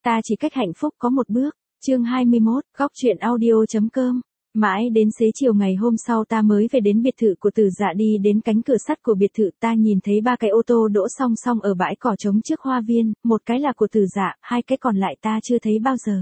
Ta chỉ cách hạnh phúc có một bước. Chương 21, góc truyện audio.com. Mãi đến xế chiều ngày hôm sau ta mới về đến biệt thự của Từ Dạ, đi đến cánh cửa sắt của biệt thự ta nhìn thấy 3 cái ô tô đỗ song song ở bãi cỏ trống trước hoa viên, một cái là của Từ Dạ, 2 cái còn lại ta chưa thấy bao giờ.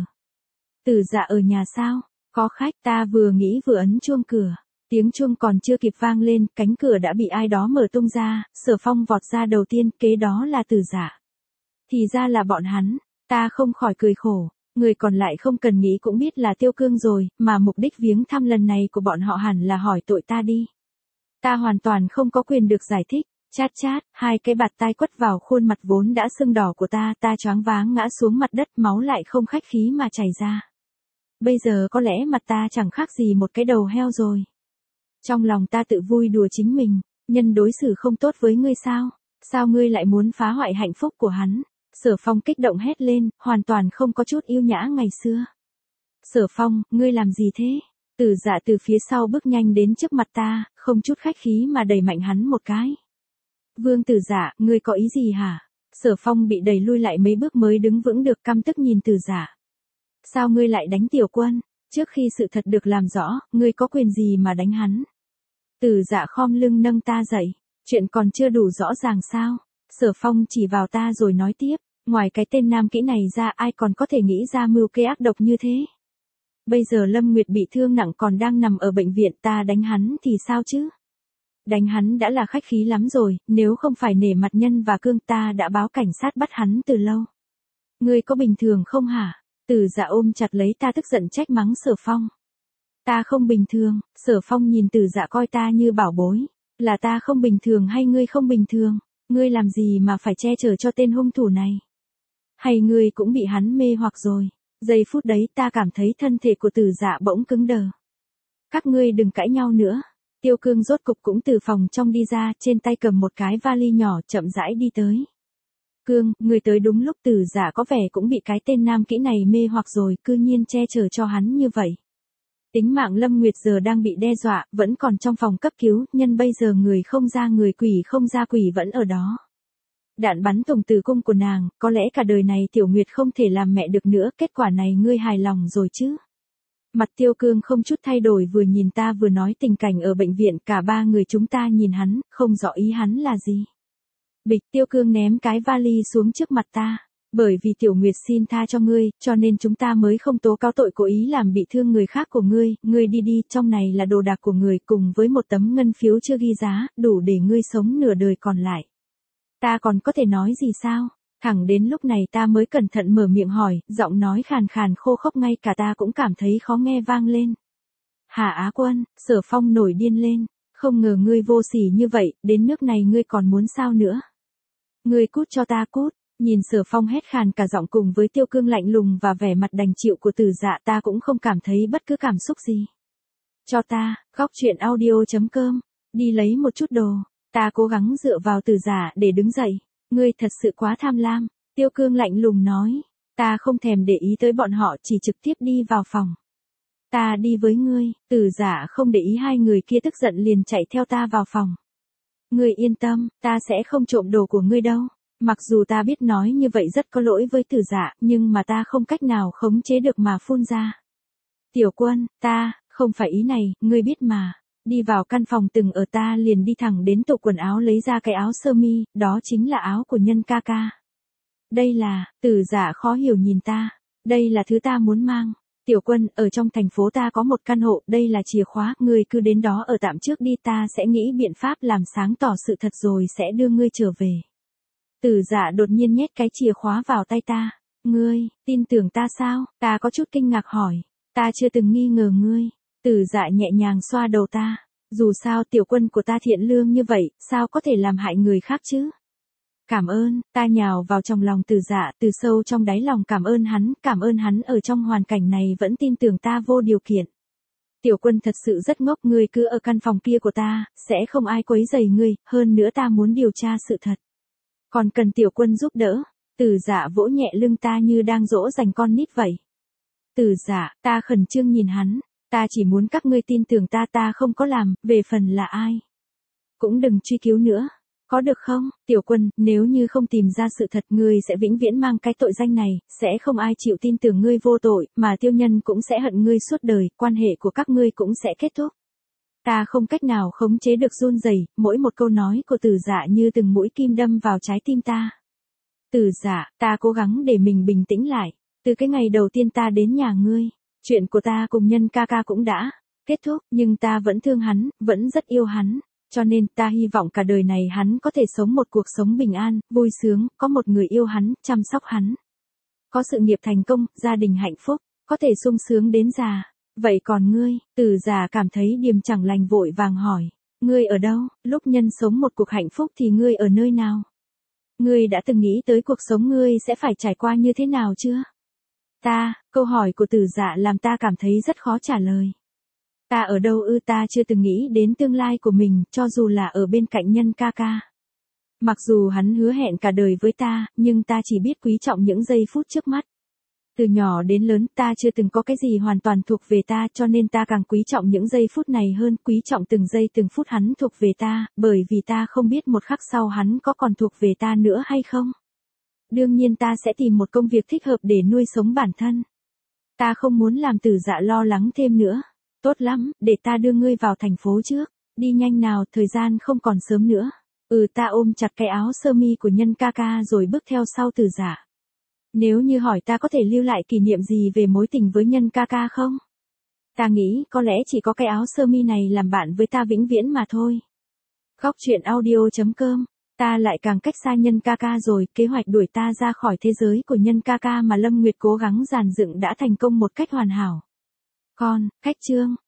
Từ Dạ ở nhà sao? Có khách, ta vừa nghĩ vừa ấn chuông cửa. Tiếng chuông còn chưa kịp vang lên, cánh cửa đã bị ai đó mở tung ra, Sở Phong vọt ra đầu tiên, kế đó là Từ Dạ. Thì ra là bọn hắn, ta không khỏi cười khổ. Người còn lại không cần nghĩ cũng biết là Tiêu Cương rồi, mà mục đích viếng thăm lần này của bọn họ hẳn là hỏi tội ta đi. Ta hoàn toàn không có quyền được giải thích. Chát chát, 2 cái bạt tai quất vào khuôn mặt vốn đã sưng đỏ của ta choáng váng ngã xuống mặt đất, máu lại không khách khí mà chảy ra. Bây giờ có lẽ mặt ta chẳng khác gì một cái đầu heo rồi. Trong lòng ta tự vui đùa chính mình, nhân đối xử không tốt với ngươi sao? Sao ngươi lại muốn phá hoại hạnh phúc của hắn? Sở Phong kích động hét lên, hoàn toàn không có chút yêu nhã ngày xưa. Sở Phong, ngươi làm gì thế? Từ Dạ từ phía sau bước nhanh đến trước mặt ta, không chút khách khí mà đẩy mạnh hắn một cái. Vương Từ Dạ, ngươi có ý gì hả? Sở Phong bị đẩy lui lại mấy bước mới đứng vững được, căm tức nhìn Từ Dạ. Sao ngươi lại đánh Tiểu Quân? Trước khi sự thật được làm rõ, ngươi có quyền gì mà đánh hắn? Từ Dạ khom lưng nâng ta dậy. Chuyện còn chưa đủ rõ ràng sao? Sở Phong chỉ vào ta rồi nói tiếp. Ngoài cái tên nam kỹ này ra, ai còn có thể nghĩ ra mưu kế ác độc như thế? Bây giờ Lâm Nguyệt bị thương nặng còn đang nằm ở bệnh viện, ta đánh hắn thì sao chứ? Đánh hắn đã là khách khí lắm rồi, nếu không phải nể mặt Nhân và Cương ta đã báo cảnh sát bắt hắn từ lâu. Ngươi có bình thường không hả? Từ Dạ ôm chặt lấy ta tức giận trách mắng Sở Phong. Ta không bình thường. Sở Phong nhìn Từ Dạ coi ta như bảo bối. Là ta không bình thường hay ngươi không bình thường? Ngươi làm gì mà phải che chở cho tên hung thủ này? Hay ngươi cũng bị hắn mê hoặc rồi? Giây phút đấy ta cảm thấy thân thể của Từ Dạ bỗng cứng đờ. Các ngươi đừng cãi nhau nữa. Tiêu Cương rốt cục cũng từ phòng trong đi ra, trên tay cầm một cái vali nhỏ, chậm rãi đi tới. Cương, ngươi tới đúng lúc. Từ Dạ có vẻ cũng bị cái tên nam kỹ này mê hoặc rồi, cư nhiên che chở cho hắn như vậy. Tính mạng Lâm Nguyệt giờ đang bị đe dọa, vẫn còn trong phòng cấp cứu, Nhân bây giờ người không ra người, quỷ không ra quỷ vẫn ở đó. Đạn bắn thủng tử cung của nàng, có lẽ cả đời này Tiểu Nguyệt không thể làm mẹ được nữa, kết quả này ngươi hài lòng rồi chứ? Mặt Tiêu Cương không chút thay đổi, vừa nhìn ta vừa nói tình cảnh ở bệnh viện, cả 3 người chúng ta nhìn hắn, không rõ ý hắn là gì. Bịch, Tiêu Cương ném cái vali xuống trước mặt ta. Bởi vì Tiểu Nguyệt xin tha cho ngươi, cho nên chúng ta mới không tố cáo tội cố ý làm bị thương người khác của ngươi, ngươi đi đi, trong này là đồ đạc của người cùng với một tấm ngân phiếu chưa ghi giá, đủ để ngươi sống nửa đời còn lại. Ta còn có thể nói gì sao? Thẳng đến lúc này ta mới cẩn thận mở miệng hỏi, giọng nói khàn khàn khô khốc ngay cả ta cũng cảm thấy khó nghe vang lên. Hà Á Quân, Sở Phong nổi điên lên, không ngờ ngươi vô sỉ như vậy, đến nước này ngươi còn muốn sao nữa? Ngươi cút cho ta cút. Nhìn Sở Phong hét khàn cả giọng cùng với Tiêu Cương lạnh lùng và vẻ mặt đành chịu của Từ Dạ, ta cũng không cảm thấy bất cứ cảm xúc gì. Cho ta, góc truyện audio.com, đi lấy một chút đồ. Ta cố gắng dựa vào Từ Dạ để đứng dậy. Ngươi thật sự quá tham lam. Tiêu Cương lạnh lùng nói. Ta không thèm để ý tới bọn họ, chỉ trực tiếp đi vào phòng. Ta đi với ngươi. Từ Dạ không để ý 2 người kia tức giận liền chạy theo ta vào phòng. Ngươi yên tâm, ta sẽ không trộm đồ của ngươi đâu. Mặc dù ta biết nói như vậy rất có lỗi với Từ Dạ, nhưng mà ta không cách nào khống chế được mà phun ra. Tiểu Quân, ta, không phải ý này, ngươi biết mà. Đi vào căn phòng từng ở ta liền đi thẳng đến tủ quần áo lấy ra cái áo sơ mi, đó chính là áo của Nhân ca ca. Đây là, Từ Dạ khó hiểu nhìn ta. Đây là thứ ta muốn mang. Tiểu Quân, ở trong thành phố ta có một căn hộ, đây là chìa khóa, ngươi cứ đến đó ở tạm trước đi, ta sẽ nghĩ biện pháp làm sáng tỏ sự thật rồi sẽ đưa ngươi trở về. Từ Dạ đột nhiên nhét cái chìa khóa vào tay ta. Ngươi, tin tưởng ta sao? Ta có chút kinh ngạc hỏi. Ta chưa từng nghi ngờ ngươi. Từ Dạ nhẹ nhàng xoa đầu ta. Dù sao Tiểu Quân của ta thiện lương như vậy, sao có thể làm hại người khác chứ? Cảm ơn, ta nhào vào trong lòng Từ Dạ, từ sâu trong đáy lòng cảm ơn hắn ở trong hoàn cảnh này vẫn tin tưởng ta vô điều kiện. Tiểu Quân thật sự rất ngốc, ngươi cứ ở căn phòng kia của ta, sẽ không ai quấy rầy ngươi, hơn nữa ta muốn điều tra sự thật. Còn cần Tiểu Quân giúp đỡ. Từ Dạ vỗ nhẹ lưng ta như đang dỗ dành con nít vậy. Từ Dạ, ta khẩn trương nhìn hắn. Ta chỉ muốn các ngươi tin tưởng ta, ta không có làm, về phần là ai. Cũng đừng truy cứu nữa. Có được không, Tiểu Quân, nếu như không tìm ra sự thật ngươi sẽ vĩnh viễn mang cái tội danh này, sẽ không ai chịu tin tưởng ngươi vô tội, mà Tiêu Nhân cũng sẽ hận ngươi suốt đời, quan hệ của các ngươi cũng sẽ kết thúc. Ta không cách nào khống chế được run rẩy, mỗi một câu nói của Tử Dạ như từng mũi kim đâm vào trái tim ta. Tử Dạ, ta cố gắng để mình bình tĩnh lại, từ cái ngày đầu tiên ta đến nhà ngươi, chuyện của ta cùng Nhân ca ca cũng đã kết thúc, nhưng ta vẫn thương hắn, vẫn rất yêu hắn. Cho nên ta hy vọng cả đời này hắn có thể sống một cuộc sống bình an, vui sướng, có một người yêu hắn, chăm sóc hắn. Có sự nghiệp thành công, gia đình hạnh phúc, có thể sung sướng đến già. Vậy còn ngươi, Tử Dạ cảm thấy điềm chẳng lành vội vàng hỏi. Ngươi ở đâu, lúc Nhân sống một cuộc hạnh phúc thì ngươi ở nơi nào? Ngươi đã từng nghĩ tới cuộc sống ngươi sẽ phải trải qua như thế nào chưa? Câu hỏi của Tử Dạ làm ta cảm thấy rất khó trả lời. Ta ở đâu ư, ta chưa từng nghĩ đến tương lai của mình, cho dù là ở bên cạnh Nhân ca ca. Mặc dù hắn hứa hẹn cả đời với ta, nhưng ta chỉ biết quý trọng những giây phút trước mắt. Từ nhỏ đến lớn ta chưa từng có cái gì hoàn toàn thuộc về ta, cho nên ta càng quý trọng những giây phút này hơn, quý trọng từng giây từng phút hắn thuộc về ta, bởi vì ta không biết một khắc sau hắn có còn thuộc về ta nữa hay không. Đương nhiên ta sẽ tìm một công việc thích hợp để nuôi sống bản thân. Ta không muốn làm Tử Dạ lo lắng thêm nữa. Tốt lắm, để ta đưa ngươi vào thành phố trước. Đi nhanh nào, thời gian không còn sớm nữa. Ta ôm chặt cái áo sơ mi của Nhân ca ca rồi bước theo sau Tử Dạ. Nếu như hỏi ta có thể lưu lại kỷ niệm gì về mối tình với Nhân ca ca không? Ta nghĩ có lẽ chỉ có cái áo sơ mi này làm bạn với ta vĩnh viễn mà thôi. Góc truyện audio.com. Ta lại càng cách xa Nhân ca ca rồi, kế hoạch đuổi ta ra khỏi thế giới của Nhân ca ca mà Lâm Nguyệt cố gắng dàn dựng đã thành công một cách hoàn hảo. Cách chương